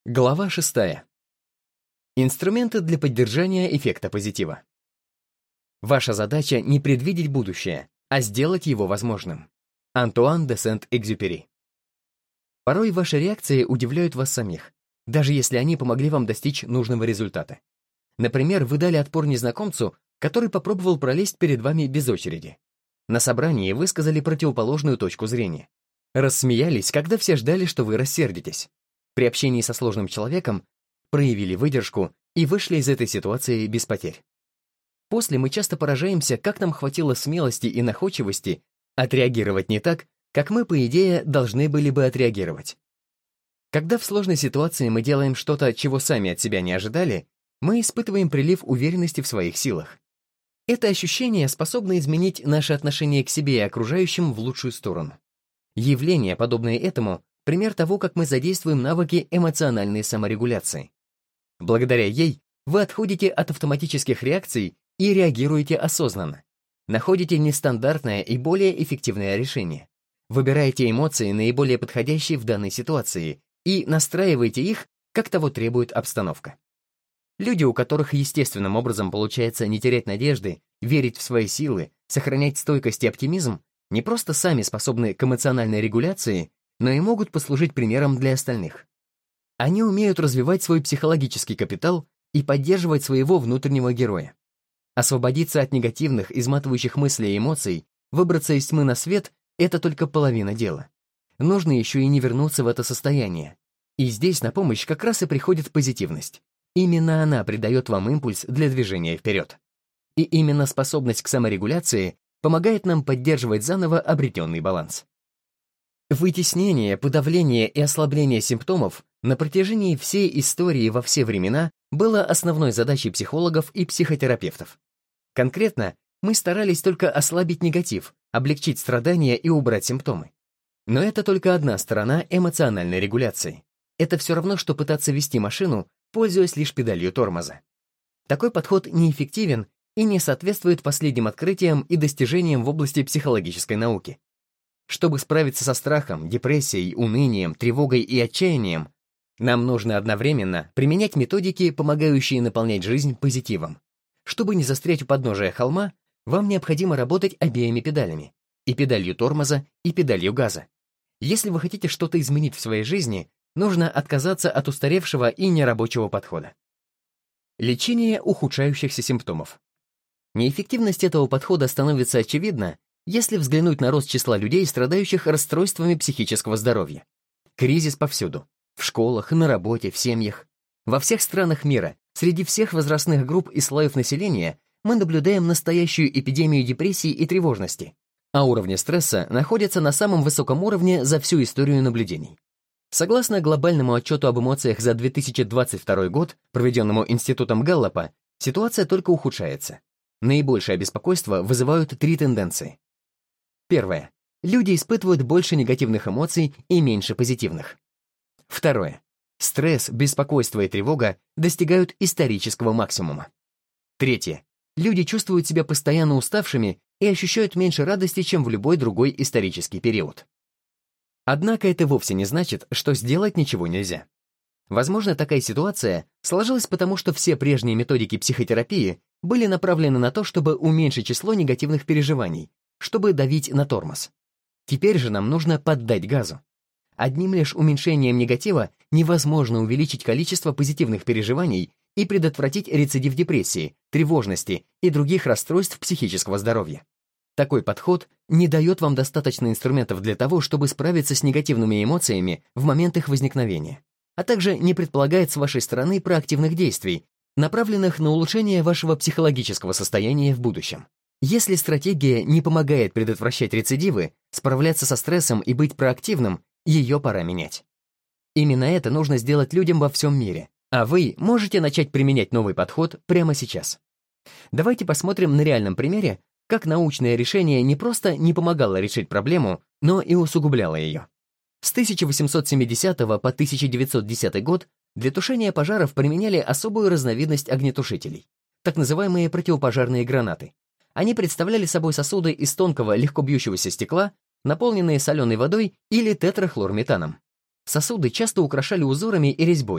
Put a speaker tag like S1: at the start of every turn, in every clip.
S1: Глава 6. Инструменты для поддержания эффекта позитива. Ваша задача не предвидеть будущее, а сделать его возможным. Антуан де Сент-Экзюпери. Порой ваши реакции удивляют вас самих, даже если они помогли вам достичь нужного результата. Например, вы дали отпор незнакомцу, который попробовал пролезть перед вами без очереди. На собрании высказали противоположную точку зрения. Рассмеялись, когда все ждали, что вы рассердитесь. При общении со сложным человеком проявили выдержку и вышли из этой ситуации без потерь. После мы часто поражаемся, как нам хватило смелости и находчивости отреагировать не так, как мы, по идее, должны были бы отреагировать. Когда в сложной ситуации мы делаем что-то, чего сами от себя не ожидали, мы испытываем прилив уверенности в своих силах. Это ощущение способно изменить наше отношение к себе и окружающим в лучшую сторону. Явление, подобное этому, пример того, как мы задействуем навыки эмоциональной саморегуляции. Благодаря ей вы отходите от автоматических реакций и реагируете осознанно. Находите нестандартное и более эффективное решение. Выбираете эмоции, наиболее подходящие в данной ситуации, и настраиваете их, как того требует обстановка. Люди, у которых естественным образом получается не терять надежды, верить в свои силы, сохранять стойкость и оптимизм, не просто сами способны к эмоциональной регуляции, но и могут послужить примером для остальных. Они умеют развивать свой психологический капитал и поддерживать своего внутреннего героя. Освободиться от негативных, изматывающих мыслей и эмоций, выбраться из тьмы на свет — это только половина дела. Нужно еще и не вернуться в это состояние. И здесь на помощь как раз и приходит позитивность. Именно она придает вам импульс для движения вперед. И именно способность к саморегуляции помогает нам поддерживать заново обретенный баланс. Вытеснение, подавление и ослабление симптомов на протяжении всей истории во все времена было основной задачей психологов и психотерапевтов. Конкретно, мы старались только ослабить негатив, облегчить страдания и убрать симптомы. Но это только одна сторона эмоциональной регуляции. Это все равно, что пытаться вести машину, пользуясь лишь педалью тормоза. Такой подход неэффективен и не соответствует последним открытиям и достижениям в области психологической науки. Чтобы справиться со страхом, депрессией, унынием, тревогой и отчаянием, нам нужно одновременно применять методики, помогающие наполнять жизнь позитивом. Чтобы не застрять у подножия холма, вам необходимо работать обеими педалями — и педалью тормоза, и педалью газа. Если вы хотите что-то изменить в своей жизни, нужно отказаться от устаревшего и нерабочего подхода. Лечение ухудшающихся симптомов. Неэффективность этого подхода становится очевидна, если взглянуть на рост числа людей, страдающих расстройствами психического здоровья. Кризис повсюду. В школах, на работе, в семьях. Во всех странах мира, среди всех возрастных групп и слоев населения мы наблюдаем настоящую эпидемию депрессии и тревожности, а уровни стресса находятся на самом высоком уровне за всю историю наблюдений. Согласно глобальному отчету об эмоциях за 2022 год, проведенному Институтом Галлапа, ситуация только ухудшается. Наибольшее беспокойство вызывают три тенденции. Первое. Люди испытывают больше негативных эмоций и меньше позитивных. Второе. Стресс, беспокойство и тревога достигают исторического максимума. Третье. Люди чувствуют себя постоянно уставшими и ощущают меньше радости, чем в любой другой исторический период. Однако это вовсе не значит, что сделать ничего нельзя. Возможно, такая ситуация сложилась потому, что все прежние методики психотерапии были направлены на то, чтобы уменьшить число негативных переживаний, чтобы давить на тормоз. Теперь же нам нужно поддать газу. Одним лишь уменьшением негатива невозможно увеличить количество позитивных переживаний и предотвратить рецидив депрессии, тревожности и других расстройств психического здоровья. Такой подход не дает вам достаточно инструментов для того, чтобы справиться с негативными эмоциями в момент их возникновения, а также не предполагает с вашей стороны проактивных действий, направленных на улучшение вашего психологического состояния в будущем. Если стратегия не помогает предотвращать рецидивы, справляться со стрессом и быть проактивным, ее пора менять. Именно это нужно сделать людям во всем мире, а вы можете начать применять новый подход прямо сейчас. Давайте посмотрим на реальном примере, как научное решение не просто не помогало решить проблему, но и усугубляло ее. С 1870 по 1910 год для тушения пожаров применяли особую разновидность огнетушителей, так называемые противопожарные гранаты. Они представляли собой сосуды из тонкого, легко бьющегося стекла, наполненные соленой водой или тетрахлорметаном. Сосуды часто украшали узорами и резьбой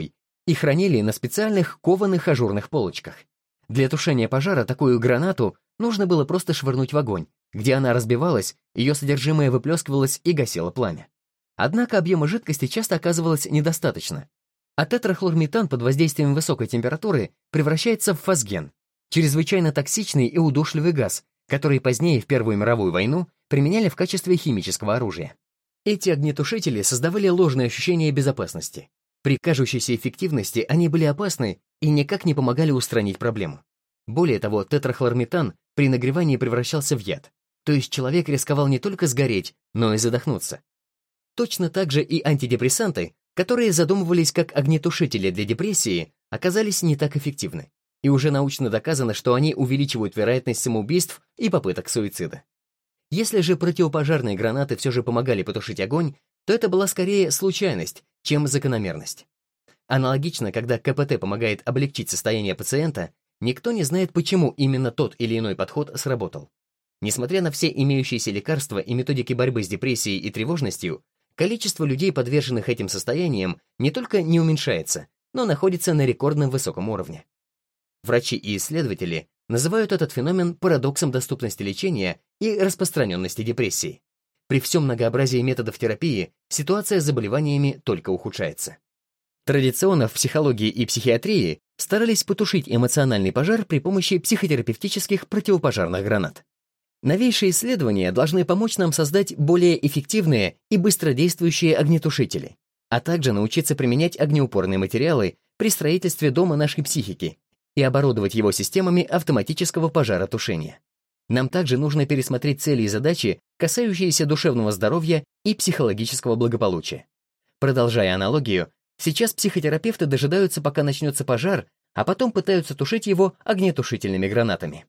S1: и хранили на специальных кованых ажурных полочках. Для тушения пожара такую гранату нужно было просто швырнуть в огонь, где она разбивалась, ее содержимое выплескивалось и гасело пламя. Однако объема жидкости часто оказывалось недостаточно, а тетрахлорметан под воздействием высокой температуры превращается в фосген, чрезвычайно токсичный и удушливый газ, который позднее в Первую мировую войну применяли в качестве химического оружия. Эти огнетушители создавали ложное ощущение безопасности. При кажущейся эффективности они были опасны и никак не помогали устранить проблему. Более того, тетрахлорметан при нагревании превращался в яд, то есть человек рисковал не только сгореть, но и задохнуться. Точно так же и антидепрессанты, которые задумывались как огнетушители для депрессии, оказались не так эффективны. И уже научно доказано, что они увеличивают вероятность самоубийств и попыток суицида. Если же противопожарные гранаты все же помогали потушить огонь, то это была скорее случайность, чем закономерность. Аналогично, когда КПТ помогает облегчить состояние пациента, никто не знает, почему именно тот или иной подход сработал. Несмотря на все имеющиеся лекарства и методики борьбы с депрессией и тревожностью, количество людей, подверженных этим состояниям, не только не уменьшается, но находится на рекордно высоком уровне. Врачи и исследователи называют этот феномен парадоксом доступности лечения и распространенности депрессии. При всем многообразии методов терапии ситуация с заболеваниями только ухудшается. Традиционно в психологии и психиатрии старались потушить эмоциональный пожар при помощи психотерапевтических противопожарных гранат. Новейшие исследования должны помочь нам создать более эффективные и быстродействующие огнетушители, а также научиться применять огнеупорные материалы при строительстве дома нашей психики и оборудовать его системами автоматического пожаротушения. Нам также нужно пересмотреть цели и задачи, касающиеся душевного здоровья и психологического благополучия. Продолжая аналогию, сейчас психотерапевты дожидаются, пока начнется пожар, а потом пытаются тушить его огнетушительными гранатами.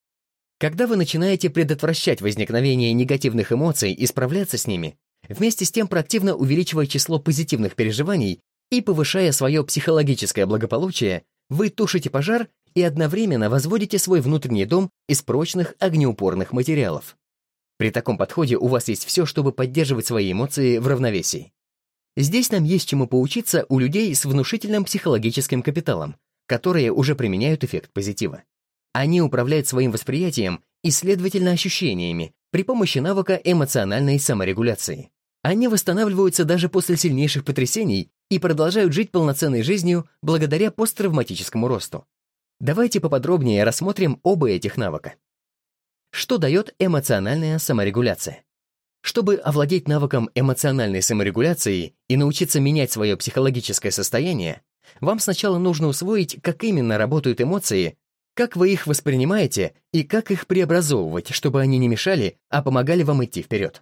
S1: Когда вы начинаете предотвращать возникновение негативных эмоций и справляться с ними, вместе с тем проактивно увеличивая число позитивных переживаний и повышая свое психологическое благополучие, вы тушите пожар и одновременно возводите свой внутренний дом из прочных огнеупорных материалов. При таком подходе у вас есть все, чтобы поддерживать свои эмоции в равновесии. Здесь нам есть чему поучиться у людей с внушительным психологическим капиталом, которые уже применяют эффект позитива. Они управляют своим восприятием и, следовательно, ощущениями при помощи навыка эмоциональной саморегуляции. Они восстанавливаются даже после сильнейших потрясений и продолжают жить полноценной жизнью благодаря посттравматическому росту. Давайте поподробнее рассмотрим оба этих навыка. Что дает эмоциональная саморегуляция? Чтобы овладеть навыком эмоциональной саморегуляции и научиться менять свое психологическое состояние, вам сначала нужно усвоить, как именно работают эмоции, как вы их воспринимаете и как их преобразовывать, чтобы они не мешали, а помогали вам идти вперед.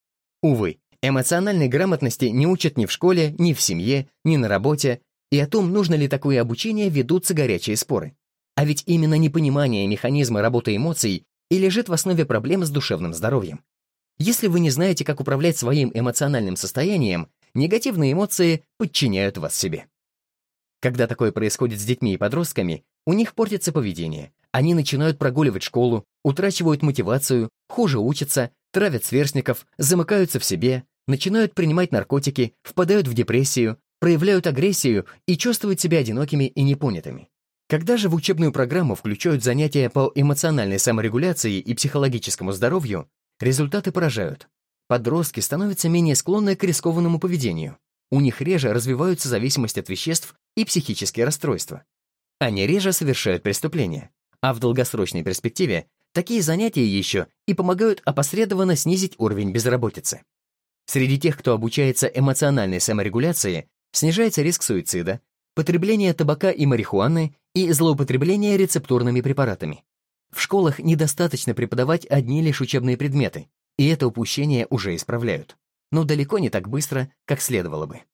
S1: Увы, эмоциональной грамотности не учат ни в школе, ни в семье, ни на работе, и о том, нужно ли такое обучение, ведутся горячие споры. А ведь именно непонимание механизма работы эмоций и лежит в основе проблем с душевным здоровьем. Если вы не знаете, как управлять своим эмоциональным состоянием, негативные эмоции подчиняют вас себе. Когда такое происходит с детьми и подростками, у них портится поведение, они начинают прогуливать школу, утрачивают мотивацию, хуже учатся, травят сверстников, замыкаются в себе, начинают принимать наркотики, впадают в депрессию, проявляют агрессию и чувствуют себя одинокими и непонятыми. Когда же в учебную программу включают занятия по эмоциональной саморегуляции и психологическому здоровью, результаты поражают. Подростки становятся менее склонны к рискованному поведению. У них реже развиваются зависимость от веществ и психические расстройства. Они реже совершают преступления. А в долгосрочной перспективе такие занятия еще и помогают опосредованно снизить уровень безработицы. Среди тех, кто обучается эмоциональной саморегуляции, снижается риск суицида, потребление табака и марихуаны и злоупотребление рецептурными препаратами. В школах недостаточно преподавать одни лишь учебные предметы, и это упущение уже исправляют, но далеко не так быстро, как следовало бы.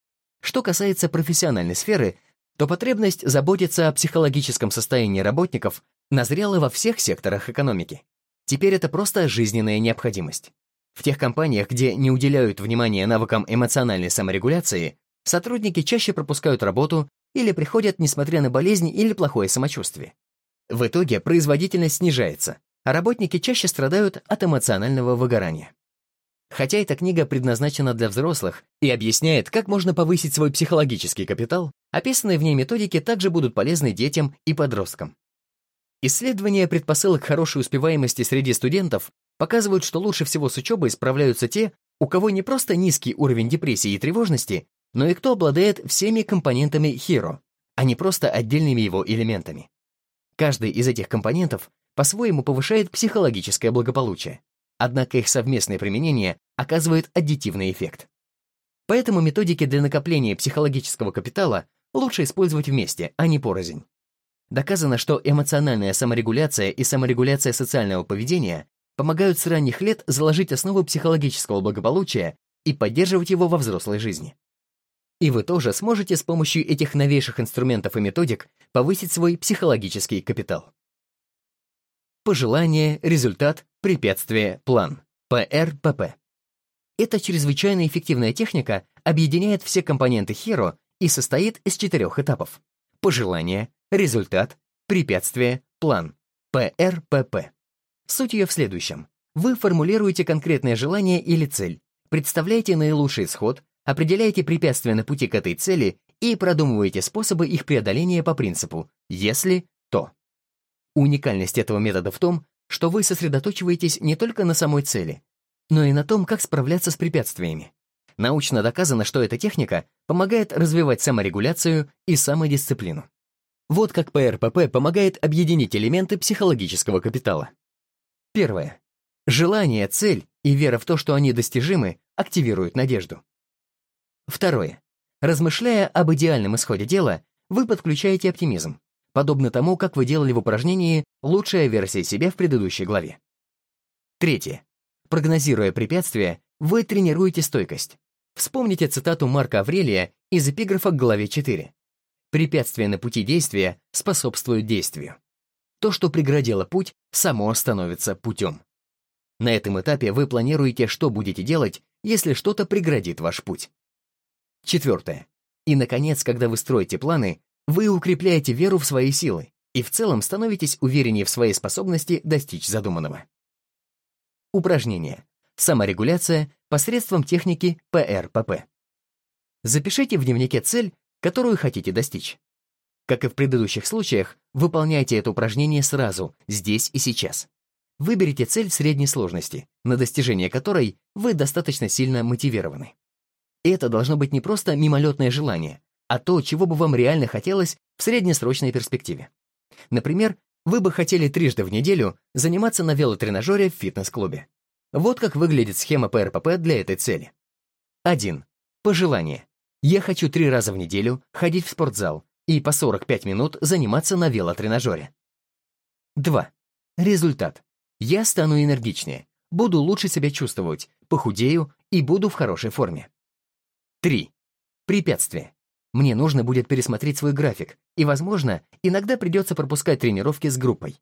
S1: Что касается профессиональной сферы, то потребность заботиться о психологическом состоянии работников назрела во всех секторах экономики. Теперь это просто жизненная необходимость. В тех компаниях, где не уделяют внимания навыкам эмоциональной саморегуляции, сотрудники чаще пропускают работу или приходят, несмотря на болезнь или плохое самочувствие. В итоге производительность снижается, а работники чаще страдают от эмоционального выгорания. Хотя эта книга предназначена для взрослых и объясняет, как можно повысить свой психологический капитал, Описанные в ней методики также будут полезны детям и подросткам. Исследования предпосылок хорошей успеваемости среди студентов показывают, что лучше всего с учебой справляются те, у кого не просто низкий уровень депрессии и тревожности, но и кто обладает всеми компонентами HERO, а не просто отдельными его элементами. Каждый из этих компонентов по-своему повышает психологическое благополучие, однако их совместное применение оказывает аддитивный эффект. Поэтому методики для накопления психологического капитала лучше использовать вместе, а не порознь. Доказано, что эмоциональная саморегуляция и саморегуляция социального поведения помогают с ранних лет заложить основу психологического благополучия и поддерживать его во взрослой жизни. И вы тоже сможете с помощью этих новейших инструментов и методик повысить свой психологический капитал. Пожелание, результат, препятствие, план. ПРПП. Эта чрезвычайно эффективная техника объединяет все компоненты HERO и состоит из 4 этапов. Пожелание, результат, препятствие, план. ПРПП. Суть ее в следующем. Вы формулируете конкретное желание или цель, представляете наилучший исход, определяете препятствия на пути к этой цели и продумываете способы их преодоления по принципу «если, то». Уникальность этого метода в том, что вы сосредоточиваетесь не только на самой цели, но и на том, как справляться с препятствиями. Научно доказано, что эта техника помогает развивать саморегуляцию и самодисциплину. Вот как ПРПП помогает объединить элементы психологического капитала. Первое. Желание, цель и вера в то, что они достижимы, активируют надежду. Второе. Размышляя об идеальном исходе дела, вы подключаете оптимизм, подобно тому, как вы делали в упражнении «Лучшая версия себя» в предыдущей главе. Третье. Прогнозируя препятствия, вы тренируете стойкость. Вспомните цитату Марка Аврелия из эпиграфа к главе 4. «Препятствия на пути действия способствуют действию. То, что преградило путь, само становится путем». На этом этапе вы планируете, что будете делать, если что-то преградит ваш путь. Четвертое. И, наконец, когда вы строите планы, вы укрепляете веру в свои силы и в целом становитесь увереннее в своей способности достичь задуманного. Упражнение. Саморегуляция посредством техники ПРПП. Запишите в дневнике цель, которую хотите достичь. Как и в предыдущих случаях, выполняйте это упражнение сразу, здесь и сейчас. Выберите цель средней сложности, на достижение которой вы достаточно сильно мотивированы. Это должно быть не просто мимолетное желание, а то, чего бы вам реально хотелось в среднесрочной перспективе. Например, вы бы хотели 3 раза в неделю заниматься на велотренажере в фитнес-клубе. Вот как выглядит схема ПРПП для этой цели. 1. Пожелание. Я хочу 3 раза в неделю ходить в спортзал и по 45 минут заниматься на велотренажере. 2. Результат. Я стану энергичнее, буду лучше себя чувствовать, похудею и буду в хорошей форме. 3. Препятствие. Мне нужно будет пересмотреть свой график, и, возможно, иногда придется пропускать тренировки с группой.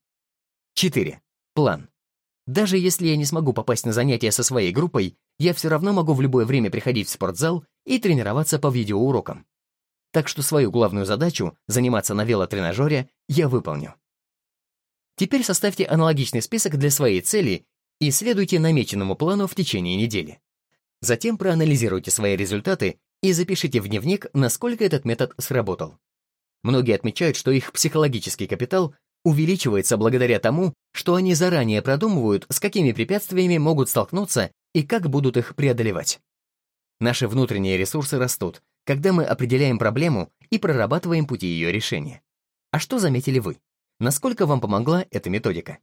S1: 4. План. Даже если я не смогу попасть на занятия со своей группой, я все равно могу в любое время приходить в спортзал и тренироваться по видеоурокам. Так что свою главную задачу, заниматься на велотренажере, я выполню. Теперь составьте аналогичный список для своей цели и следуйте намеченному плану в течение недели. Затем проанализируйте свои результаты и запишите в дневник, насколько этот метод сработал. Многие отмечают, что их психологический капитал увеличивается благодаря тому, что они заранее продумывают, с какими препятствиями могут столкнуться и как будут их преодолевать. Наши внутренние ресурсы растут, когда мы определяем проблему и прорабатываем пути ее решения. А что заметили вы? Насколько вам помогла эта методика?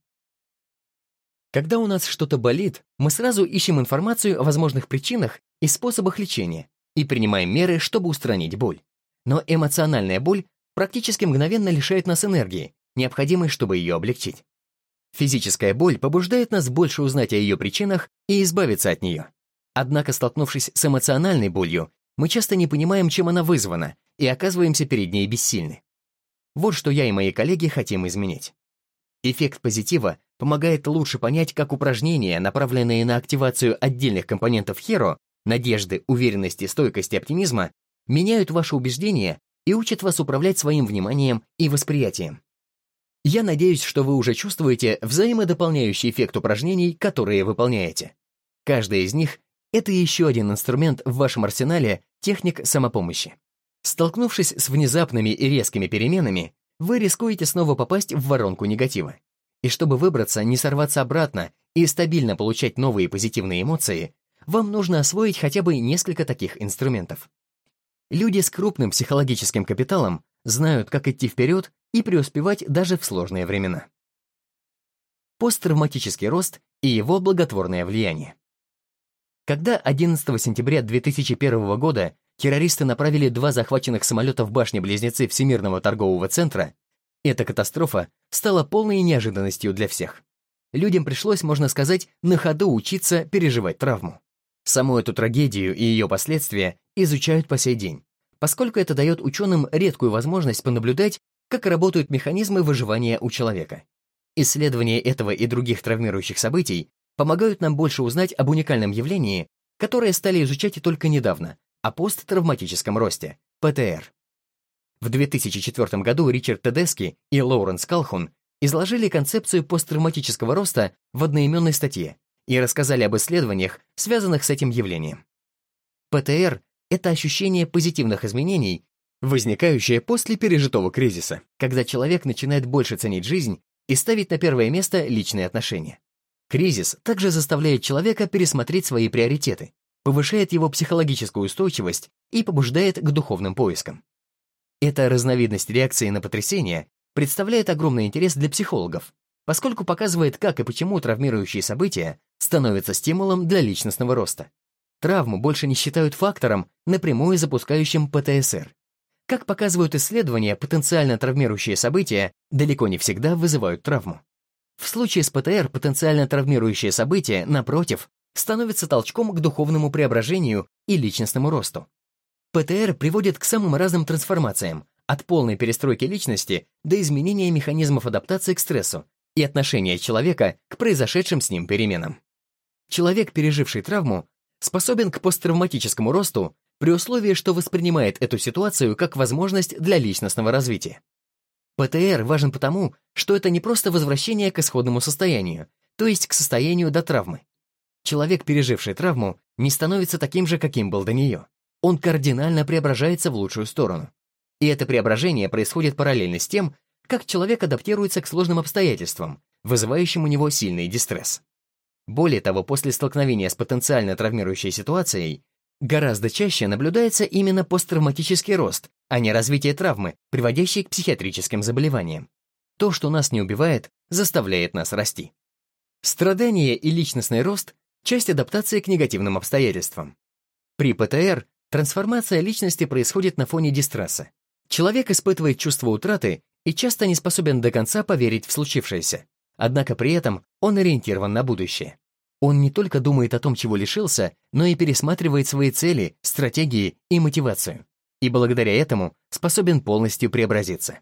S1: Когда у нас что-то болит, мы сразу ищем информацию о возможных причинах и способах лечения и принимаем меры, чтобы устранить боль. Но эмоциональная боль практически мгновенно лишает нас энергии, необходимой, чтобы ее облегчить. Физическая боль побуждает нас больше узнать о ее причинах и избавиться от нее. Однако, столкнувшись с эмоциональной болью, мы часто не понимаем, чем она вызвана, и оказываемся перед ней бессильны. Вот что я и мои коллеги хотим изменить. Эффект позитива помогает лучше понять, как упражнения, направленные на активацию отдельных компонентов HERO, надежды, уверенности, стойкости, оптимизма, меняют ваши убеждения и учат вас управлять своим вниманием и восприятием. Я надеюсь, что вы уже чувствуете взаимодополняющий эффект упражнений, которые выполняете. Каждая из них — это еще один инструмент в вашем арсенале техник самопомощи. Столкнувшись с внезапными и резкими переменами, вы рискуете снова попасть в воронку негатива. И чтобы выбраться, не сорваться обратно и стабильно получать новые позитивные эмоции, вам нужно освоить хотя бы несколько таких инструментов. Люди с крупным психологическим капиталом знают, как идти вперед и преуспевать даже в сложные времена. Посттравматический рост и его благотворное влияние. Когда 11 сентября 2001 года террористы направили 2 захваченных самолета в башни-близнецы Всемирного торгового центра, эта катастрофа стала полной неожиданностью для всех. Людям пришлось, можно сказать, на ходу учиться переживать травму. Саму эту трагедию и ее последствия изучают по сей день, поскольку это дает ученым редкую возможность понаблюдать, как работают механизмы выживания у человека. Исследования этого и других травмирующих событий помогают нам больше узнать об уникальном явлении, которое стали изучать только недавно, о посттравматическом росте, ПТР. В 2004 году Ричард Тедески и Лоуренс Калхун изложили концепцию посттравматического роста в одноименной статье и рассказали об исследованиях, связанных с этим явлением. ПТР — это ощущение позитивных изменений, возникающее после пережитого кризиса, когда человек начинает больше ценить жизнь и ставить на первое место личные отношения. Кризис также заставляет человека пересмотреть свои приоритеты, повышает его психологическую устойчивость и побуждает к духовным поискам. Эта разновидность реакции на потрясение представляет огромный интерес для психологов, поскольку показывает, как и почему травмирующие события становятся стимулом для личностного роста. Травму больше не считают фактором, напрямую запускающим ПТСР. Как показывают исследования, потенциально травмирующие события далеко не всегда вызывают травму. В случае с ПТР потенциально травмирующие события, напротив, становятся толчком к духовному преображению и личностному росту. ПТР приводит к самым разным трансформациям, от полной перестройки личности до изменения механизмов адаптации к стрессу и отношения человека к произошедшим с ним переменам. Человек, переживший травму, способен к посттравматическому росту при условии, что воспринимает эту ситуацию как возможность для личностного развития. ПТР важен потому, что это не просто возвращение к исходному состоянию, то есть к состоянию до травмы. Человек, переживший травму, не становится таким же, каким был до нее. Он кардинально преображается в лучшую сторону. И это преображение происходит параллельно с тем, как человек адаптируется к сложным обстоятельствам, вызывающим у него сильный дистресс. Более того, после столкновения с потенциально травмирующей ситуацией гораздо чаще наблюдается именно посттравматический рост, а не развитие травмы, приводящей к психиатрическим заболеваниям. То, что нас не убивает, заставляет нас расти. Страдание и личностный рост – часть адаптации к негативным обстоятельствам. При ПТР трансформация личности происходит на фоне дистресса. Человек испытывает чувство утраты и часто не способен до конца поверить в случившееся. Однако при этом он ориентирован на будущее. Он не только думает о том, чего лишился, но и пересматривает свои цели, стратегии и мотивацию. И благодаря этому способен полностью преобразиться.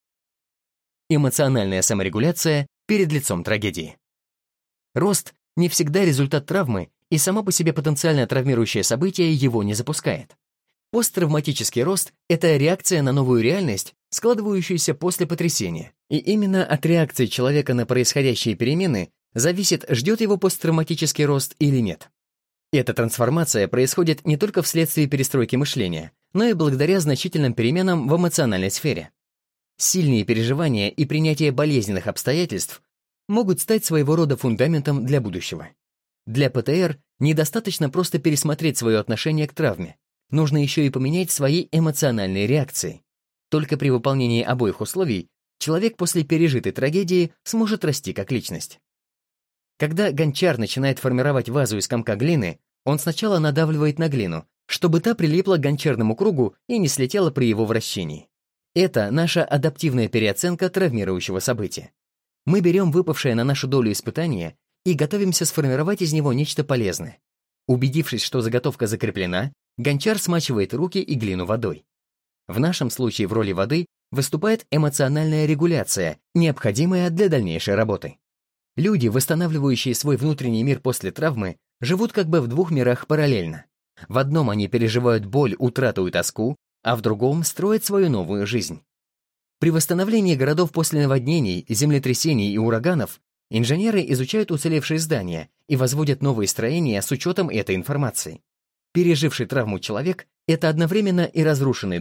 S1: Эмоциональная саморегуляция перед лицом трагедии. Рост не всегда результат травмы, и само по себе потенциально травмирующее событие его не запускает. Посттравматический рост — это реакция на новую реальность, складывающуюся после потрясения. И именно от реакции человека на происходящие перемены зависит, ждет его посттравматический рост или нет. Эта трансформация происходит не только вследствие перестройки мышления, но и благодаря значительным переменам в эмоциональной сфере. Сильные переживания и принятие болезненных обстоятельств могут стать своего рода фундаментом для будущего. Для ПТР недостаточно просто пересмотреть свое отношение к травме. Нужно еще и поменять свои эмоциональные реакции. Только при выполнении обоих условий человек после пережитой трагедии сможет расти как личность. Когда гончар начинает формировать вазу из комка глины, он сначала надавливает на глину, чтобы та прилипла к гончарному кругу и не слетела при его вращении. Это наша адаптивная переоценка травмирующего события. Мы берем выпавшее на нашу долю испытание и готовимся сформировать из него нечто полезное. Убедившись, что заготовка закреплена, гончар смачивает руки и глину водой. В нашем случае в роли воды выступает эмоциональная регуляция, необходимая для дальнейшей работы. Люди, восстанавливающие свой внутренний мир после травмы, живут как бы в двух мирах параллельно. В одном они переживают боль, утрату и тоску, а в другом строят свою новую жизнь. При восстановлении городов после наводнений, землетрясений и ураганов инженеры изучают уцелевшие здания и возводят новые строения с учетом этой информации. Переживший травму человек — это одновременно и разрушенный дом,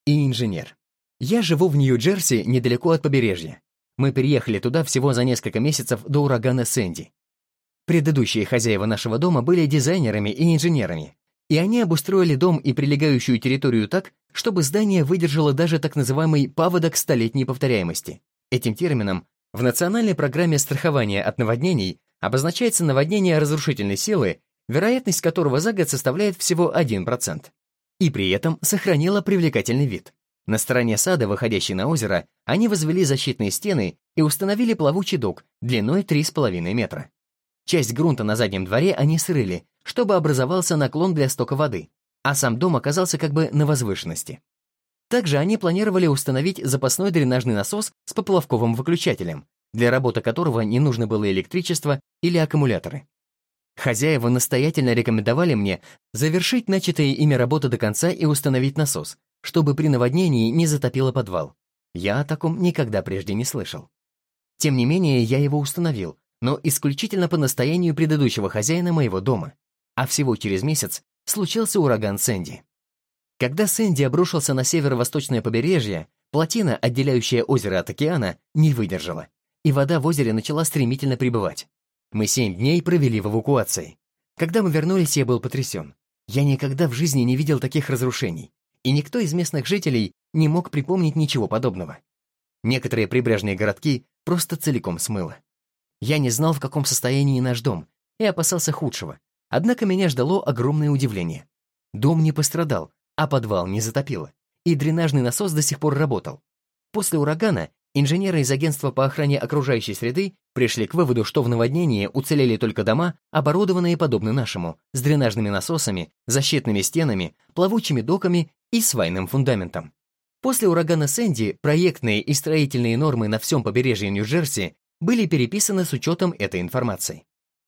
S1: и инженер. Я живу в Нью-Джерси, недалеко от побережья. Мы переехали туда всего за несколько месяцев до урагана Сэнди. Предыдущие хозяева нашего дома были дизайнерами и инженерами, и они обустроили дом и прилегающую территорию так, чтобы здание выдержало даже так называемый паводок столетней повторяемости. Этим термином в национальной программе страхования от наводнений обозначается наводнение разрушительной силы, вероятность которого за год составляет всего 1%. И при этом сохранила привлекательный вид. На стороне сада, выходящей на озеро, они возвели защитные стены и установили плавучий док длиной 3,5 метра. Часть грунта на заднем дворе они срыли, чтобы образовался наклон для стока воды, а сам дом оказался как бы на возвышенности. Также они планировали установить запасной дренажный насос с поплавковым выключателем, для работы которого не нужно было электричество или аккумуляторы. Хозяева настоятельно рекомендовали мне завершить начатые ими работы до конца и установить насос, чтобы при наводнении не затопило подвал. Я о таком никогда прежде не слышал. Тем не менее, я его установил, но исключительно по настоянию предыдущего хозяина моего дома. А всего через месяц случился ураган Сэнди. Когда Сэнди обрушился на северо-восточное побережье, плотина, отделяющая озеро от океана, не выдержала, и вода в озере начала стремительно прибывать. Мы 7 дней провели в эвакуации. Когда мы вернулись, я был потрясен. Я никогда в жизни не видел таких разрушений, и никто из местных жителей не мог припомнить ничего подобного. Некоторые прибрежные городки просто целиком смыло. Я не знал, в каком состоянии наш дом, и опасался худшего. Однако меня ждало огромное удивление. Дом не пострадал, а подвал не затопило, и дренажный насос до сих пор работал. После урагана инженеры из агентства по охране окружающей среды пришли к выводу, что в наводнении уцелели только дома, оборудованные подобно нашему, с дренажными насосами, защитными стенами, плавучими доками и свайным фундаментом. После урагана Сэнди проектные и строительные нормы на всем побережье Нью-Джерси были переписаны с учетом этой информации.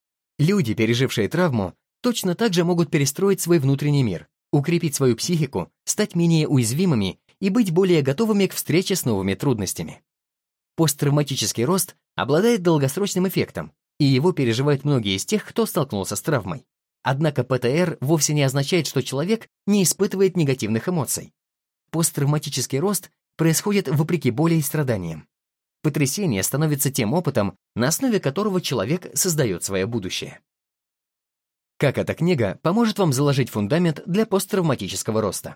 S1: Люди, пережившие травму, точно так же могут перестроить свой внутренний мир, укрепить свою психику, стать менее уязвимыми и быть более готовыми к встрече с новыми трудностями. Посттравматический рост обладает долгосрочным эффектом, и его переживают многие из тех, кто столкнулся с травмой. Однако ПТР вовсе не означает, что человек не испытывает негативных эмоций. Посттравматический рост происходит вопреки боли и страданиям. Потрясение становится тем опытом, на основе которого человек создает свое будущее. Как эта книга поможет вам заложить фундамент для посттравматического роста?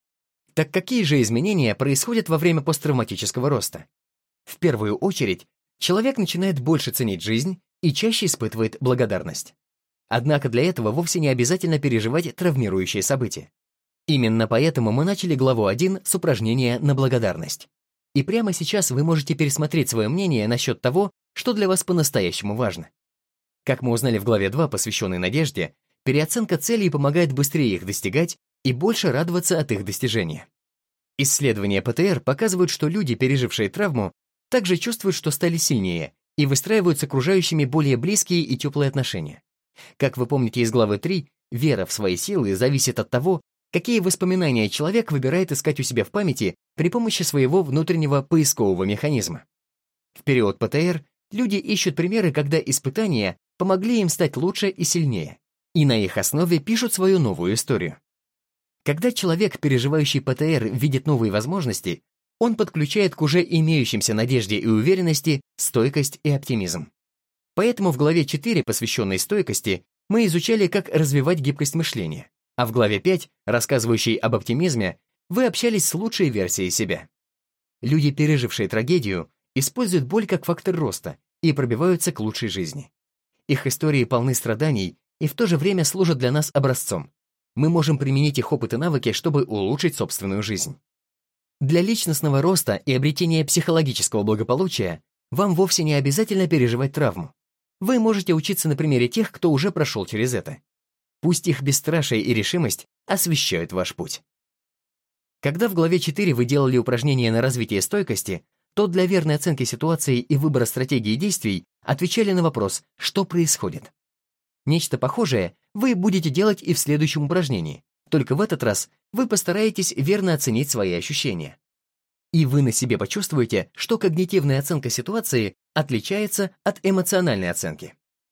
S1: Так какие же изменения происходят во время посттравматического роста? В первую очередь, человек начинает больше ценить жизнь и чаще испытывает благодарность. Однако для этого вовсе не обязательно переживать травмирующие события. Именно поэтому мы начали главу 1 с упражнения на благодарность. И прямо сейчас вы можете пересмотреть свое мнение насчет того, что для вас по-настоящему важно. Как мы узнали в главе 2, посвященной надежде, переоценка целей помогает быстрее их достигать и больше радоваться от их достижения. Исследования ПТР показывают, что люди, пережившие травму, также чувствуют, что стали сильнее и выстраивают с окружающими более близкие и теплые отношения. Как вы помните из главы 3, вера в свои силы зависит от того, какие воспоминания человек выбирает искать у себя в памяти при помощи своего внутреннего поискового механизма. В период ПТР люди ищут примеры, когда испытания помогли им стать лучше и сильнее, и на их основе пишут свою новую историю. Когда человек, переживающий ПТР, видит новые возможности, он подключает к уже имеющимся надежде и уверенности стойкость и оптимизм. Поэтому в главе 4, посвященной стойкости, мы изучали, как развивать гибкость мышления, а в главе 5, рассказывающей об оптимизме, вы общались с лучшей версией себя. Люди, пережившие трагедию, используют боль как фактор роста и пробиваются к лучшей жизни. Их истории полны страданий и в то же время служат для нас образцом. Мы можем применить их опыт и навыки, чтобы улучшить собственную жизнь. Для личностного роста и обретения психологического благополучия вам вовсе не обязательно переживать травму. Вы можете учиться на примере тех, кто уже прошел через это. Пусть их бесстрашие и решимость освещают ваш путь. Когда в главе 4 вы делали упражнения на развитие стойкости, то для верной оценки ситуации и выбора стратегии действий отвечали на вопрос «что происходит?». Нечто похожее вы будете делать и в следующем упражнении, только в этот раз вы постараетесь верно оценить свои ощущения. И вы на себе почувствуете, что когнитивная оценка ситуации отличается от эмоциональной оценки.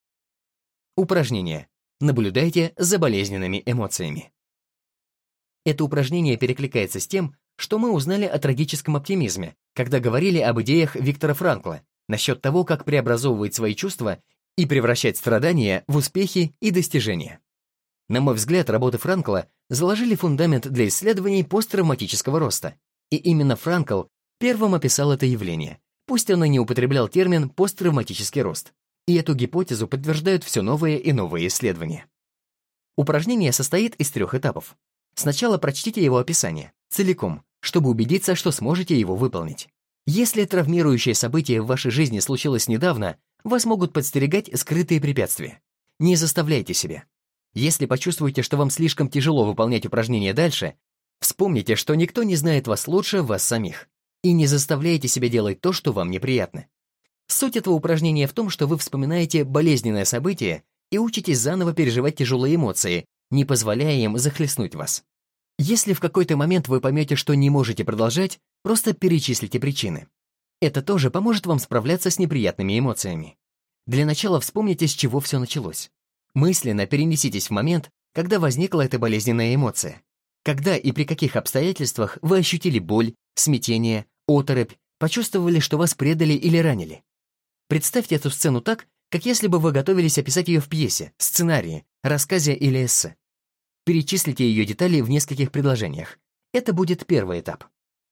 S1: Упражнение. Наблюдайте за болезненными эмоциями. Это упражнение перекликается с тем, что мы узнали о трагическом оптимизме, когда говорили об идеях Виктора Франкла насчет того, как преобразовывать свои чувства и превращать страдания в успехи и достижения. На мой взгляд, работы Франкла заложили фундамент для исследований посттравматического роста. И именно Франкл первым описал это явление, пусть он и не употреблял термин «посттравматический рост». И эту гипотезу подтверждают все новые и новые исследования. Упражнение состоит из 3 этапов. Сначала прочтите его описание, целиком, чтобы убедиться, что сможете его выполнить. Если травмирующее событие в вашей жизни случилось недавно, вас могут подстерегать скрытые препятствия. Не заставляйте себя. Если почувствуете, что вам слишком тяжело выполнять упражнение дальше, вспомните, что никто не знает вас лучше вас самих. И не заставляйте себя делать то, что вам неприятно. Суть этого упражнения в том, что вы вспоминаете болезненное событие и учитесь заново переживать тяжелые эмоции, не позволяя им захлестнуть вас. Если в какой-то момент вы поймете, что не можете продолжать, просто перечислите причины. Это тоже поможет вам справляться с неприятными эмоциями. Для начала вспомните, с чего все началось. Мысленно перенеситесь в момент, когда возникла эта болезненная эмоция. Когда и при каких обстоятельствах вы ощутили боль, смятение, оторопь, почувствовали, что вас предали или ранили. Представьте эту сцену так, как если бы вы готовились описать ее в пьесе, сценарии, рассказе или эссе. Перечислите ее детали в нескольких предложениях. Это будет первый этап.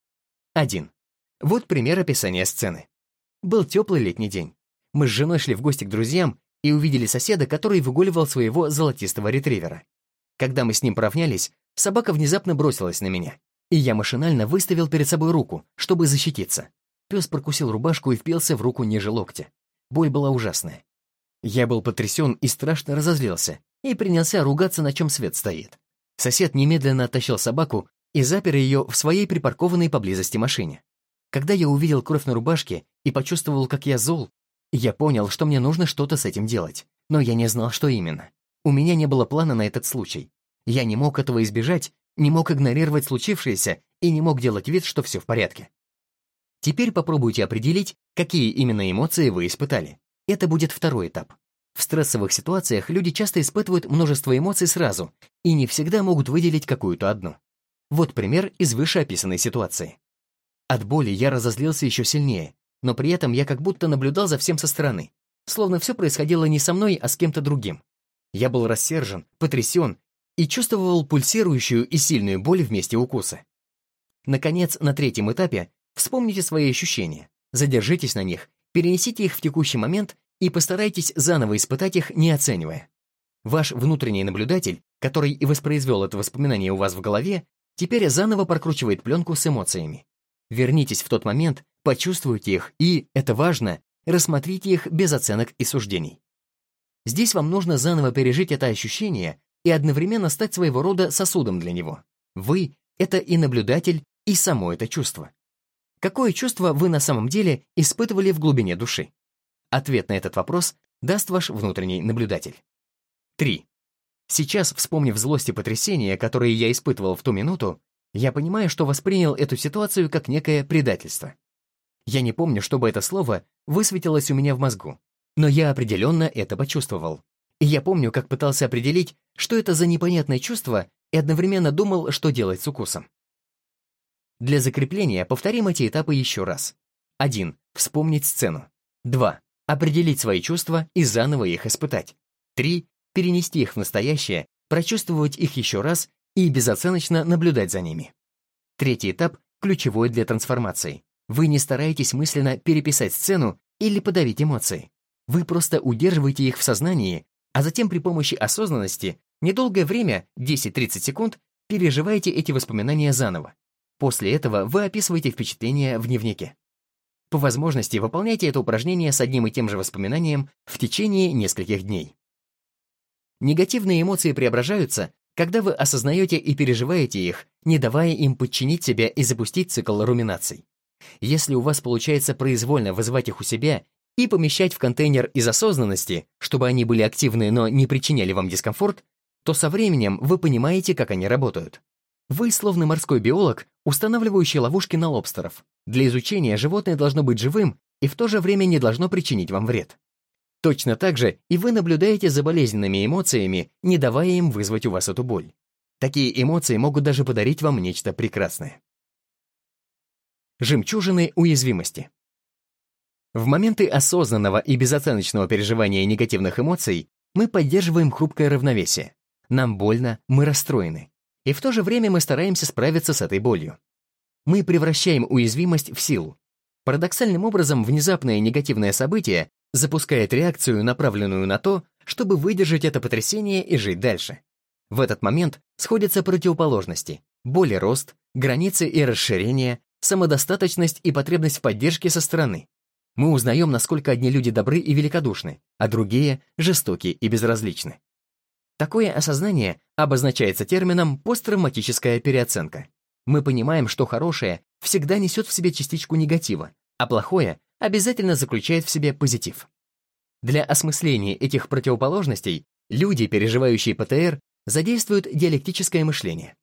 S1: 1. Вот пример описания сцены. Был теплый летний день. Мы с женой шли в гости к друзьям и увидели соседа, который выгуливал своего золотистого ретривера. Когда мы с ним поравнялись, собака внезапно бросилась на меня, и я машинально выставил перед собой руку, чтобы защититься. Пес прокусил рубашку и впился в руку ниже локтя. Боль была ужасная. Я был потрясен и страшно разозлился, и принялся ругаться, на чем свет стоит. Сосед немедленно оттащил собаку и запер ее в своей припаркованной поблизости машине. Когда я увидел кровь на рубашке и почувствовал, как я зол, я понял, что мне нужно что-то с этим делать, но я не знал, что именно. У меня не было плана на этот случай. Я не мог этого избежать, не мог игнорировать случившееся и не мог делать вид, что все в порядке. Теперь попробуйте определить, какие именно эмоции вы испытали. Это будет второй этап. В стрессовых ситуациях люди часто испытывают множество эмоций сразу и не всегда могут выделить какую-то одну. Вот пример из вышеописанной ситуации. От боли я разозлился еще сильнее, но при этом я как будто наблюдал за всем со стороны, словно все происходило не со мной, а с кем-то другим. Я был рассержен, потрясен и чувствовал пульсирующую и сильную боль в месте укуса. Наконец, на третьем этапе вспомните свои ощущения, задержитесь на них, перенесите их в текущий момент и постарайтесь заново испытать их, не оценивая. Ваш внутренний наблюдатель, который и воспроизвел это воспоминание у вас в голове, теперь заново прокручивает пленку с эмоциями. Вернитесь в тот момент, почувствуйте их и, это важно, рассмотрите их без оценок и суждений. Здесь вам нужно заново пережить это ощущение и одновременно стать своего рода сосудом для него. Вы — это и наблюдатель, и само это чувство. Какое чувство вы на самом деле испытывали в глубине души? Ответ на этот вопрос даст ваш внутренний наблюдатель. 3. Сейчас, вспомнив злость и потрясение, которые я испытывал в ту минуту, я понимаю, что воспринял эту ситуацию как некое предательство. Я не помню, чтобы это слово высветилось у меня в мозгу, но я определенно это почувствовал. И я помню, как пытался определить, что это за непонятное чувство, и одновременно думал, что делать с укусом. Для закрепления повторим эти этапы еще раз. 1. Вспомнить сцену. 2. Определить свои чувства и заново их испытать. 3. Перенести их в настоящее, прочувствовать их еще раз и безоценочно наблюдать за ними. Третий этап ключевой для трансформации. Вы не стараетесь мысленно переписать сцену или подавить эмоции. Вы просто удерживаете их в сознании, а затем при помощи осознанности недолгое время, 10-30 секунд, переживаете эти воспоминания заново. После этого вы описываете впечатления в дневнике. По возможности выполняйте это упражнение с одним и тем же воспоминанием в течение нескольких дней. Негативные эмоции преображаются, когда вы осознаете и переживаете их, не давая им подчинить себя и запустить цикл руминаций. Если у вас получается произвольно вызывать их у себя и помещать в контейнер из осознанности, чтобы они были активны, но не причиняли вам дискомфорт, то со временем вы понимаете, как они работают. Вы словно морской биолог, устанавливающий ловушки на лобстеров. Для изучения животное должно быть живым и в то же время не должно причинить вам вред. Точно так же и вы наблюдаете за болезненными эмоциями, не давая им вызвать у вас эту боль. Такие эмоции могут даже подарить вам нечто прекрасное. Жемчужины уязвимости. В моменты осознанного и безоценочного переживания негативных эмоций мы поддерживаем хрупкое равновесие. Нам больно, мы расстроены. И в то же время мы стараемся справиться с этой болью. Мы превращаем уязвимость в силу. Парадоксальным образом, внезапное негативное событие запускает реакцию, направленную на то, чтобы выдержать это потрясение и жить дальше. В этот момент сходятся противоположности: боль и рост, границы и расширение, самодостаточность и потребность в поддержке со стороны. Мы узнаем, насколько одни люди добры и великодушны, а другие — жестоки и безразличны. Такое осознание обозначается термином посттравматическая переоценка. Мы понимаем, что хорошее всегда несет в себе частичку негатива, а плохое обязательно заключает в себе позитив. Для осмысления этих противоположностей люди, переживающие ПТР, задействуют диалектическое мышление.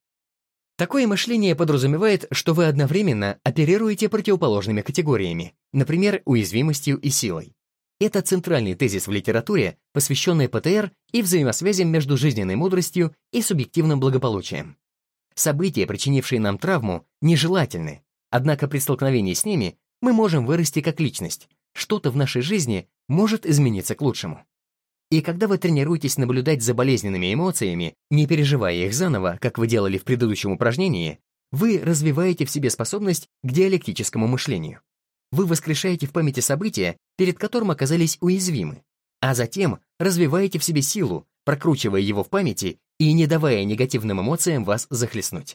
S1: Такое мышление подразумевает, что вы одновременно оперируете противоположными категориями, например, уязвимостью и силой. Это центральный тезис в литературе, посвященный ПТР и взаимосвязям между жизненной мудростью и субъективным благополучием. События, причинившие нам травму, нежелательны, однако при столкновении с ними мы можем вырасти как личность, что-то в нашей жизни может измениться к лучшему. И когда вы тренируетесь наблюдать за болезненными эмоциями, не переживая их заново, как вы делали в предыдущем упражнении, вы развиваете в себе способность к диалектическому мышлению. Вы воскрешаете в памяти события, перед которым оказались уязвимы, а затем развиваете в себе силу, прокручивая его в памяти и не давая негативным эмоциям вас захлестнуть.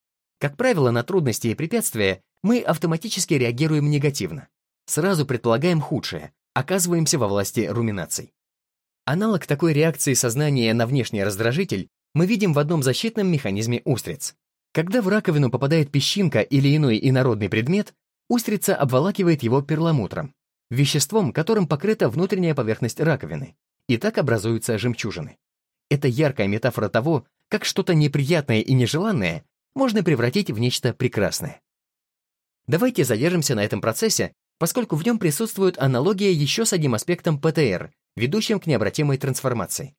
S1: Как правило, на трудности и препятствия мы автоматически реагируем негативно. Сразу предполагаем худшее, оказываемся во власти руминаций. Аналог такой реакции сознания на внешний раздражитель мы видим в одном защитном механизме устриц. Когда в раковину попадает песчинка или иной инородный предмет, устрица обволакивает его перламутром, веществом, которым покрыта внутренняя поверхность раковины, и так образуются жемчужины. Это яркая метафора того, как что-то неприятное и нежеланное можно превратить в нечто прекрасное. Давайте задержимся на этом процессе, поскольку в нем присутствует аналогия еще с одним аспектом ПТР, ведущим к необратимой трансформации.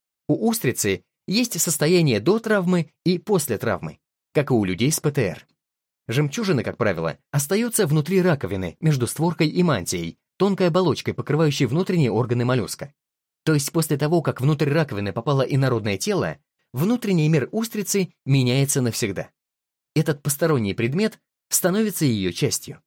S1: У устрицы есть состояние до травмы и после травмы, как и у людей с ПТР. Жемчужины, как правило, остаются внутри раковины, между створкой и мантией, тонкой оболочкой, покрывающей внутренние органы моллюска. То есть после того, как внутрь раковины попало инородное тело, внутренний мир устрицы меняется навсегда. Этот посторонний предмет становится ее частью.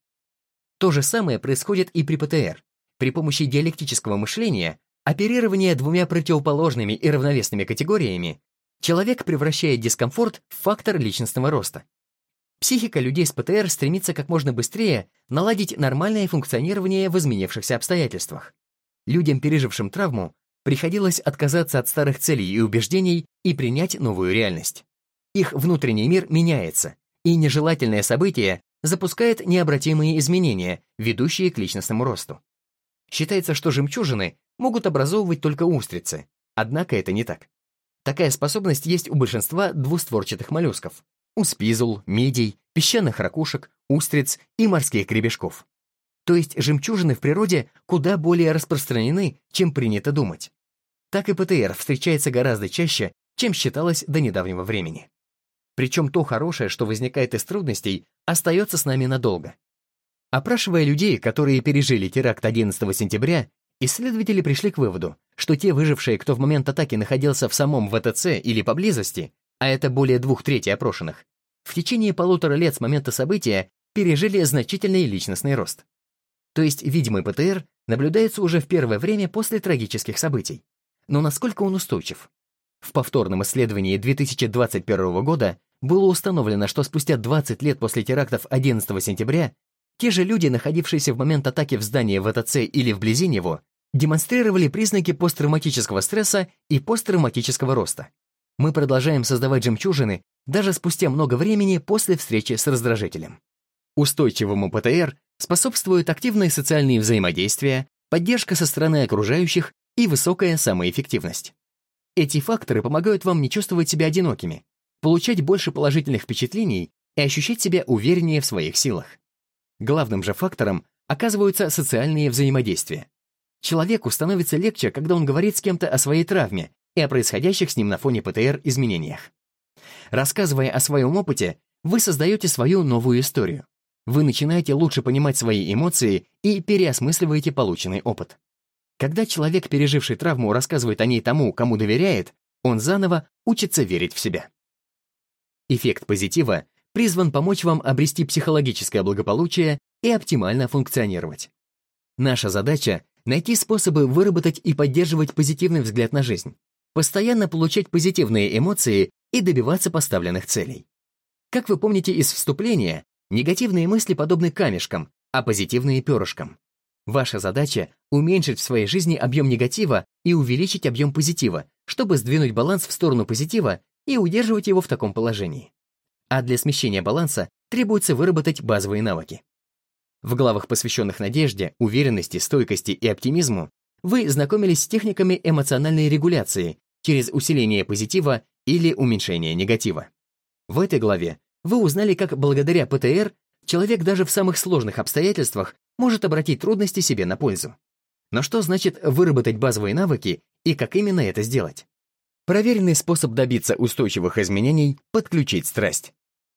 S1: То же самое происходит и при ПТР. При помощи диалектического мышления, оперирования двумя противоположными и равновесными категориями, человек превращает дискомфорт в фактор личностного роста. Психика людей с ПТР стремится как можно быстрее наладить нормальное функционирование в изменившихся обстоятельствах. Людям, пережившим травму, приходилось отказаться от старых целей и убеждений и принять новую реальность. Их внутренний мир меняется, и нежелательное событие запускает необратимые изменения, ведущие к личностному росту. Считается, что жемчужины могут образовывать только устрицы, однако это не так. Такая способность есть у большинства двустворчатых моллюсков: у спизул, мидий, песчаных ракушек, устриц и морских гребешков. То есть жемчужины в природе куда более распространены, чем принято думать. Так и ПТР встречается гораздо чаще, чем считалось до недавнего времени. Причем то хорошее, что возникает из трудностей, остается с нами надолго. Опрашивая людей, которые пережили теракт 11 сентября, исследователи пришли к выводу, что те выжившие, кто в момент атаки находился в самом ВТЦ или поблизости, а это более 2/3 опрошенных, в течение 1,5 лет с момента события пережили значительный личностный рост. То есть видимый ПТР наблюдается уже в первое время после трагических событий. Но насколько он устойчив? В повторном исследовании 2021 года было установлено, что спустя 20 лет после терактов 11 сентября те же люди, находившиеся в момент атаки в здании ВТЦ или вблизи него, демонстрировали признаки посттравматического стресса и посттравматического роста. Мы продолжаем создавать жемчужины даже спустя много времени после встречи с раздражителем. Устойчивому ПТР способствуют активные социальные взаимодействия, поддержка со стороны окружающих и высокая самоэффективность. Эти факторы помогают вам не чувствовать себя одинокими, получать больше положительных впечатлений и ощущать себя увереннее в своих силах. Главным же фактором оказываются социальные взаимодействия. Человеку становится легче, когда он говорит с кем-то о своей травме и о происходящих с ним на фоне ПТР изменениях. Рассказывая о своем опыте, вы создаете свою новую историю. Вы начинаете лучше понимать свои эмоции и переосмысливаете полученный опыт. Когда человек, переживший травму, рассказывает о ней тому, кому доверяет, он заново учится верить в себя. Эффект позитива призван помочь вам обрести психологическое благополучие и оптимально функционировать. Наша задача — найти способы выработать и поддерживать позитивный взгляд на жизнь, постоянно получать позитивные эмоции и добиваться поставленных целей. Как вы помните из вступления, негативные мысли подобны камешкам, а позитивные — перышкам. Ваша задача — уменьшить в своей жизни объем негатива и увеличить объем позитива, чтобы сдвинуть баланс в сторону позитива и удерживать его в таком положении. А для смещения баланса требуется выработать базовые навыки. В главах, посвященных надежде, уверенности, стойкости и оптимизму, вы знакомились с техниками эмоциональной регуляции через усиление позитива или уменьшение негатива. В этой главе вы узнали, как благодаря ПТР человек даже в самых сложных обстоятельствах может обратить трудности себе на пользу. Но что значит выработать базовые навыки и как именно это сделать? Проверенный способ добиться устойчивых изменений — подключить страсть.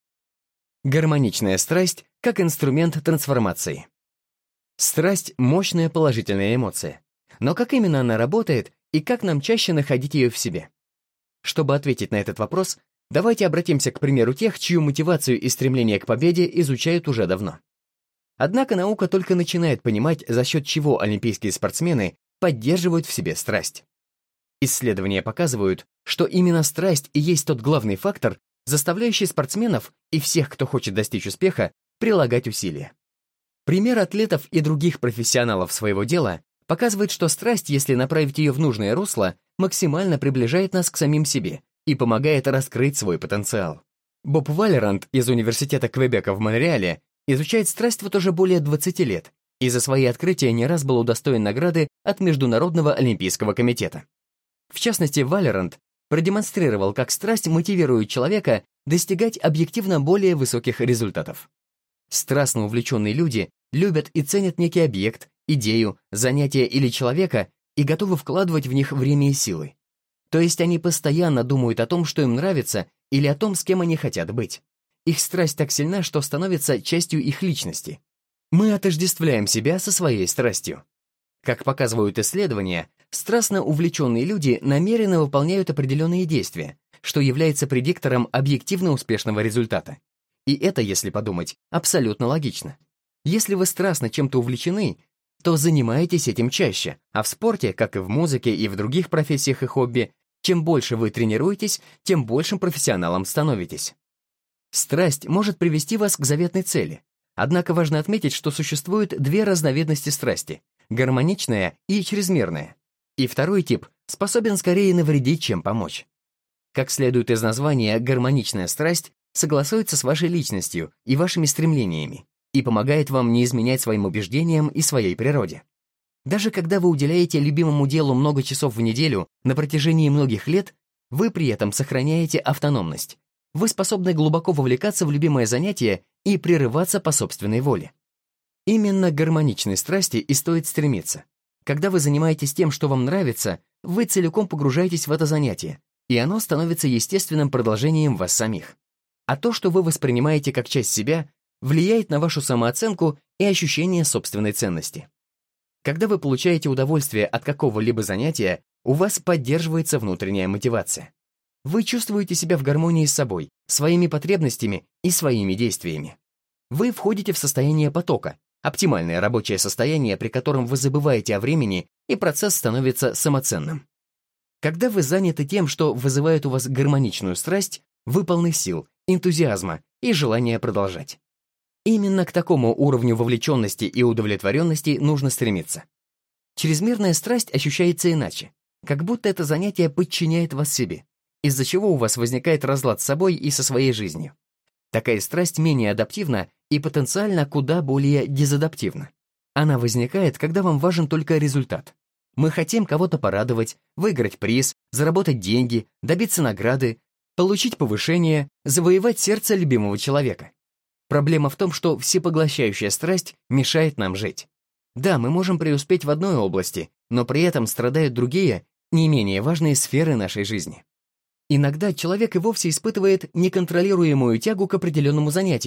S1: Гармоничная страсть как инструмент трансформации. Страсть — мощная положительная эмоция. Но как именно она работает и как нам чаще находить ее в себе? Чтобы ответить на этот вопрос, давайте обратимся к примеру тех, чью мотивацию и стремление к победе изучают уже давно. Однако наука только начинает понимать, за счет чего олимпийские спортсмены поддерживают в себе страсть. Исследования показывают, что именно страсть и есть тот главный фактор, заставляющий спортсменов и всех, кто хочет достичь успеха, прилагать усилия. Пример атлетов и других профессионалов своего дела показывает, что страсть, если направить ее в нужное русло, максимально приближает нас к самим себе и помогает раскрыть свой потенциал. Боб Валерант из Университета Квебека в Монреале изучает страсть вот уже более 20 лет и за свои открытия не раз был удостоен награды от Международного олимпийского комитета. В частности, Валерант продемонстрировал, как страсть мотивирует человека достигать объективно более высоких результатов. Страстно увлеченные люди любят и ценят некий объект, идею, занятие или человека и готовы вкладывать в них время и силы. То есть они постоянно думают о том, что им нравится, или о том, с кем они хотят быть. Их страсть так сильна, что становится частью их личности. Мы отождествляем себя со своей страстью. Как показывают исследования, страстно увлеченные люди намеренно выполняют определенные действия, что является предиктором объективно успешного результата. И это, если подумать, абсолютно логично. Если вы страстно чем-то увлечены, то занимаетесь этим чаще, а в спорте, как и в музыке и в других профессиях и хобби, чем больше вы тренируетесь, тем большим профессионалом становитесь. Страсть может привести вас к заветной цели. Однако важно отметить, что существуют две разновидности страсти — гармоничная и чрезмерная. И второй тип способен скорее навредить, чем помочь. Как следует из названия, гармоничная страсть согласуется с вашей личностью и вашими стремлениями и помогает вам не изменять своим убеждениям и своей природе. Даже когда вы уделяете любимому делу много часов в неделю на протяжении многих лет, вы при этом сохраняете автономность. Вы способны глубоко вовлекаться в любимое занятие и прерываться по собственной воле. Именно к гармоничной страсти и стоит стремиться. Когда вы занимаетесь тем, что вам нравится, вы целиком погружаетесь в это занятие, и оно становится естественным продолжением вас самих. А то, что вы воспринимаете как часть себя, влияет на вашу самооценку и ощущение собственной ценности. Когда вы получаете удовольствие от какого-либо занятия, у вас поддерживается внутренняя мотивация. Вы чувствуете себя в гармонии с собой, своими потребностями и своими действиями. Вы входите в состояние потока, оптимальное рабочее состояние, при котором вы забываете о времени, и процесс становится самоценным. Когда вы заняты тем, что вызывает у вас гармоничную страсть, вы полны сил, энтузиазма и желания продолжать. Именно к такому уровню вовлеченности и удовлетворенности нужно стремиться. Чрезмерная страсть ощущается иначе, как будто это занятие подчиняет вас себе, из-за чего у вас возникает разлад с собой и со своей жизнью. Такая страсть менее адаптивна и потенциально куда более дезадаптивна. Она возникает, когда вам важен только результат. Мы хотим кого-то порадовать, выиграть приз, заработать деньги, добиться награды, получить повышение, завоевать сердце любимого человека. Проблема в том, что всепоглощающая страсть мешает нам жить. Да, мы можем преуспеть в одной области, но при этом страдают другие, не менее важные сферы нашей жизни. Иногда человек и вовсе испытывает неконтролируемую тягу к определенному занятию,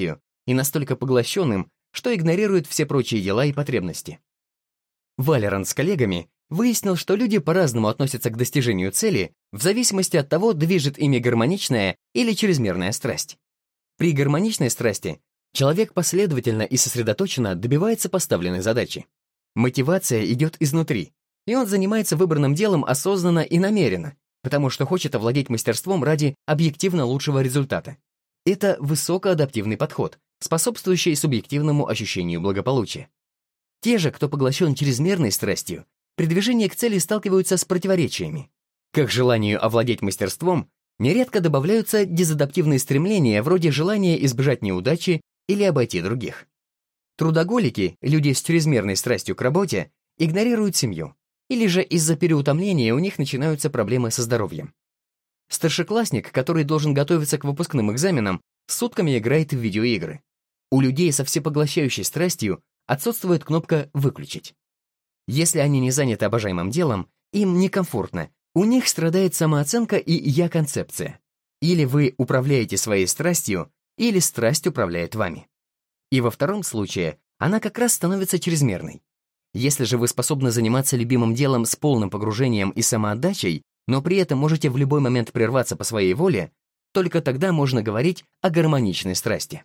S1: и настолько поглощенным, что игнорирует все прочие дела и потребности. Валерант с коллегами выяснил, что люди по-разному относятся к достижению цели в зависимости от того, движет ими гармоничная или чрезмерная страсть. При гармоничной страсти человек последовательно и сосредоточенно добивается поставленной задачи. Мотивация идет изнутри, и он занимается выбранным делом осознанно и намеренно, потому что хочет овладеть мастерством ради объективно лучшего результата. Это высокоадаптивный подход, способствующий субъективному ощущению благополучия. Те же, кто поглощен чрезмерной страстью, при движении к цели сталкиваются с противоречиями. К их желанию овладеть мастерством нередко добавляются дезадаптивные стремления вроде желания избежать неудачи или обойти других. Трудоголики, люди с чрезмерной страстью к работе, игнорируют семью, или же из-за переутомления у них начинаются проблемы со здоровьем. Старшеклассник, который должен готовиться к выпускным экзаменам, сутками играет в видеоигры. У людей со всепоглощающей страстью отсутствует кнопка «выключить». Если они не заняты обожаемым делом, им некомфортно, у них страдает самооценка и «я-концепция». Или вы управляете своей страстью, или страсть управляет вами. И во втором случае она как раз становится чрезмерной. Если же вы способны заниматься любимым делом с полным погружением и самоотдачей, но при этом можете в любой момент прерваться по своей воле, только тогда можно говорить о гармоничной страсти.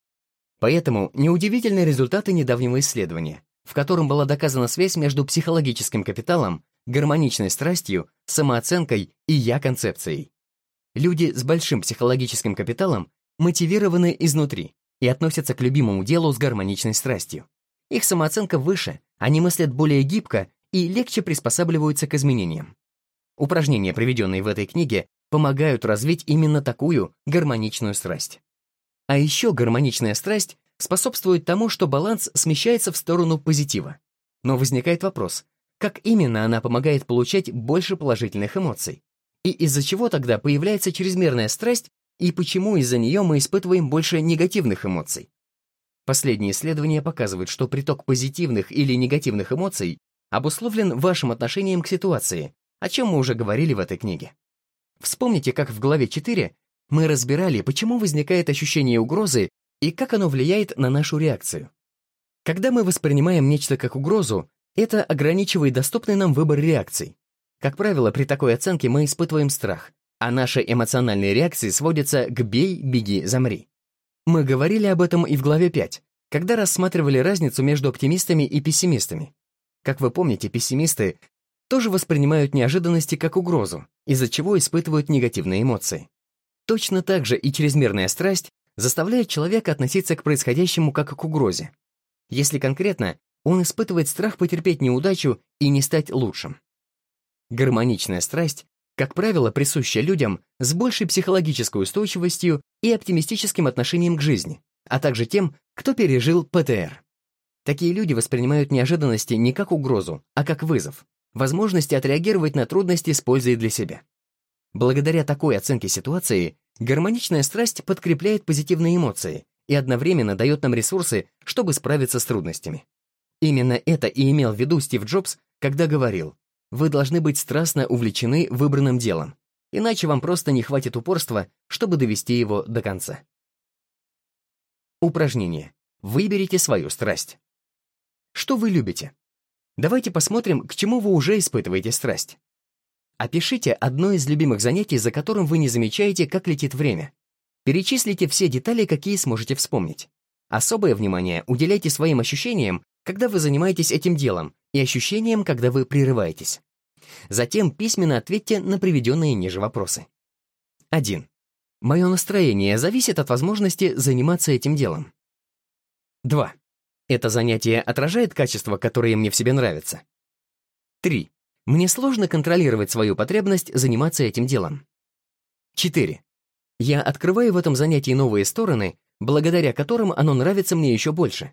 S1: Поэтому неудивительны результаты недавнего исследования, в котором была доказана связь между психологическим капиталом, гармоничной страстью, самооценкой и «я-концепцией». Люди с большим психологическим капиталом мотивированы изнутри и относятся к любимому делу с гармоничной страстью. Их самооценка выше, они мыслят более гибко и легче приспосабливаются к изменениям. Упражнения, приведенные в этой книге, помогают развить именно такую гармоничную страсть. А еще гармоничная страсть способствует тому, что баланс смещается в сторону позитива. Но возникает вопрос, как именно она помогает получать больше положительных эмоций? И из-за чего тогда появляется чрезмерная страсть, и почему из-за нее мы испытываем больше негативных эмоций? Последние исследования показывают, что приток позитивных или негативных эмоций обусловлен вашим отношением к ситуации, о чем мы уже говорили в этой книге. Вспомните, как в главе 4 мы разбирали, почему возникает ощущение угрозы и как оно влияет на нашу реакцию. Когда мы воспринимаем нечто как угрозу, это ограничивает доступный нам выбор реакций. Как правило, при такой оценке мы испытываем страх, а наши эмоциональные реакции сводятся к «бей, беги, замри». Мы говорили об этом и в главе 5, когда рассматривали разницу между оптимистами и пессимистами. Как вы помните, пессимисты тоже воспринимают неожиданности как угрозу, из-за чего испытывают негативные эмоции. Точно так же и чрезмерная страсть заставляет человека относиться к происходящему как к угрозе. Если конкретно, он испытывает страх потерпеть неудачу и не стать лучшим. Гармоничная страсть, как правило, присуща людям с большей психологической устойчивостью и оптимистическим отношением к жизни, а также тем, кто пережил ПТР. Такие люди воспринимают неожиданности не как угрозу, а как вызов, возможности отреагировать на трудности с пользой для себя. Благодаря такой оценке ситуации, гармоничная страсть подкрепляет позитивные эмоции и одновременно дает нам ресурсы, чтобы справиться с трудностями. Именно это и имел в виду Стив Джобс, когда говорил: «Вы должны быть страстно увлечены выбранным делом, иначе вам просто не хватит упорства, чтобы довести его до конца». Упражнение. Выберите свою страсть. Что вы любите? Давайте посмотрим, к чему вы уже испытываете страсть. Опишите одно из любимых занятий, за которым вы не замечаете, как летит время. Перечислите все детали, какие сможете вспомнить. Особое внимание уделяйте своим ощущениям, когда вы занимаетесь этим делом, и ощущениям, когда вы прерываетесь. Затем письменно ответьте на приведенные ниже вопросы. 1. Мое настроение зависит от возможности заниматься этим делом. 2. Это занятие отражает качества, которые мне в себе нравятся. 3. Мне сложно контролировать свою потребность заниматься этим делом. 4. Я открываю в этом занятии новые стороны, благодаря которым оно нравится мне еще больше.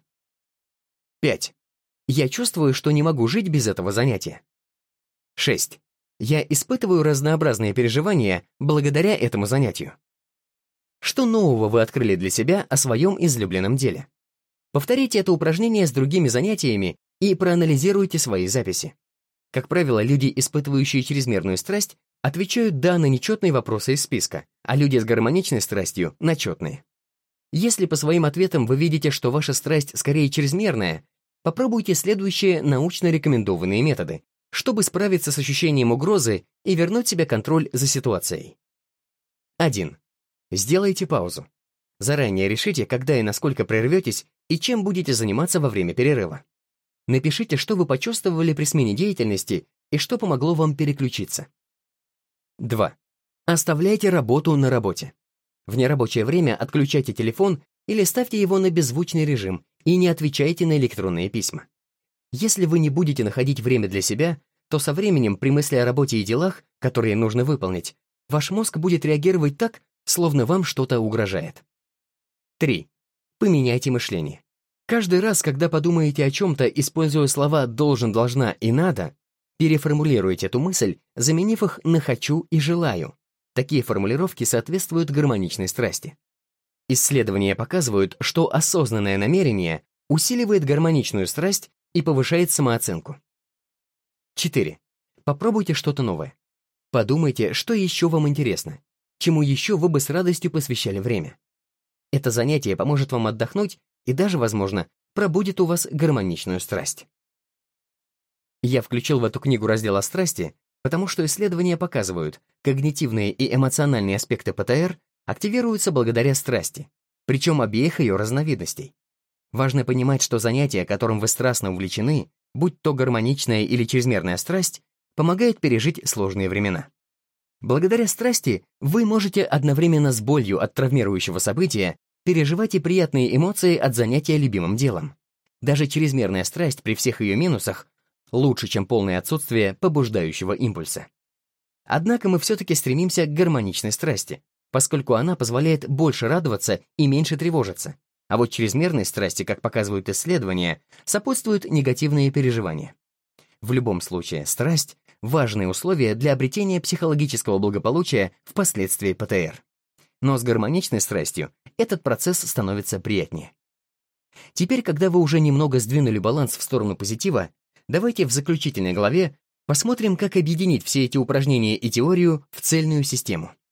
S1: 5. Я чувствую, что не могу жить без этого занятия. 6. Я испытываю разнообразные переживания благодаря этому занятию. Что нового вы открыли для себя о своем излюбленном деле? Повторите это упражнение с другими занятиями и проанализируйте свои записи. Как правило, люди, испытывающие чрезмерную страсть, отвечают «да» на нечетные вопросы из списка, а люди с гармоничной страстью — на четные. Если по своим ответам вы видите, что ваша страсть скорее чрезмерная, попробуйте следующие научно рекомендованные методы, чтобы справиться с ощущением угрозы и вернуть себе контроль за ситуацией. 1. Сделайте паузу. Заранее решите, когда и насколько прерветесь и чем будете заниматься во время перерыва. Напишите, что вы почувствовали при смене деятельности и что помогло вам переключиться. 2. Оставляйте работу на работе. В нерабочее время отключайте телефон или ставьте его на беззвучный режим и не отвечайте на электронные письма. Если вы не будете находить время для себя, то со временем, при мысли о работе и делах, которые нужно выполнить, ваш мозг будет реагировать так, словно вам что-то угрожает. 3. Поменяйте мышление. Каждый раз, когда подумаете о чем-то, используя слова «должен», «должна» и «надо», переформулируйте эту мысль, заменив их на «хочу» и «желаю». Такие формулировки соответствуют гармоничной страсти. Исследования показывают, что осознанное намерение усиливает гармоничную страсть и повышает самооценку. 4. Попробуйте что-то новое. Подумайте, что еще вам интересно, чему еще вы бы с радостью посвящали время. Это занятие поможет вам отдохнуть и даже, возможно, пробудит у вас гармоничную страсть. Я включил в эту книгу раздел о страсти, потому что исследования показывают, когнитивные и эмоциональные аспекты ПТР активируются благодаря страсти, причем обеих ее разновидностей. Важно понимать, что занятие, которым вы страстно увлечены, будь то гармоничная или чрезмерная страсть, помогает пережить сложные времена. Благодаря страсти вы можете одновременно с болью от травмирующего события переживать и приятные эмоции от занятия любимым делом. Даже чрезмерная страсть при всех ее минусах лучше, чем полное отсутствие побуждающего импульса. Однако мы все-таки стремимся к гармоничной страсти, поскольку она позволяет больше радоваться и меньше тревожиться. А вот чрезмерной страсти, как показывают исследования, сопутствуют негативные переживания. В любом случае, страсть — важное условие для обретения психологического благополучия впоследствии ПТР. Но с гармоничной страстью этот процесс становится приятнее. Теперь, когда вы уже немного сдвинули баланс в сторону позитива, давайте в заключительной главе посмотрим, как объединить все эти упражнения и теорию в цельную систему.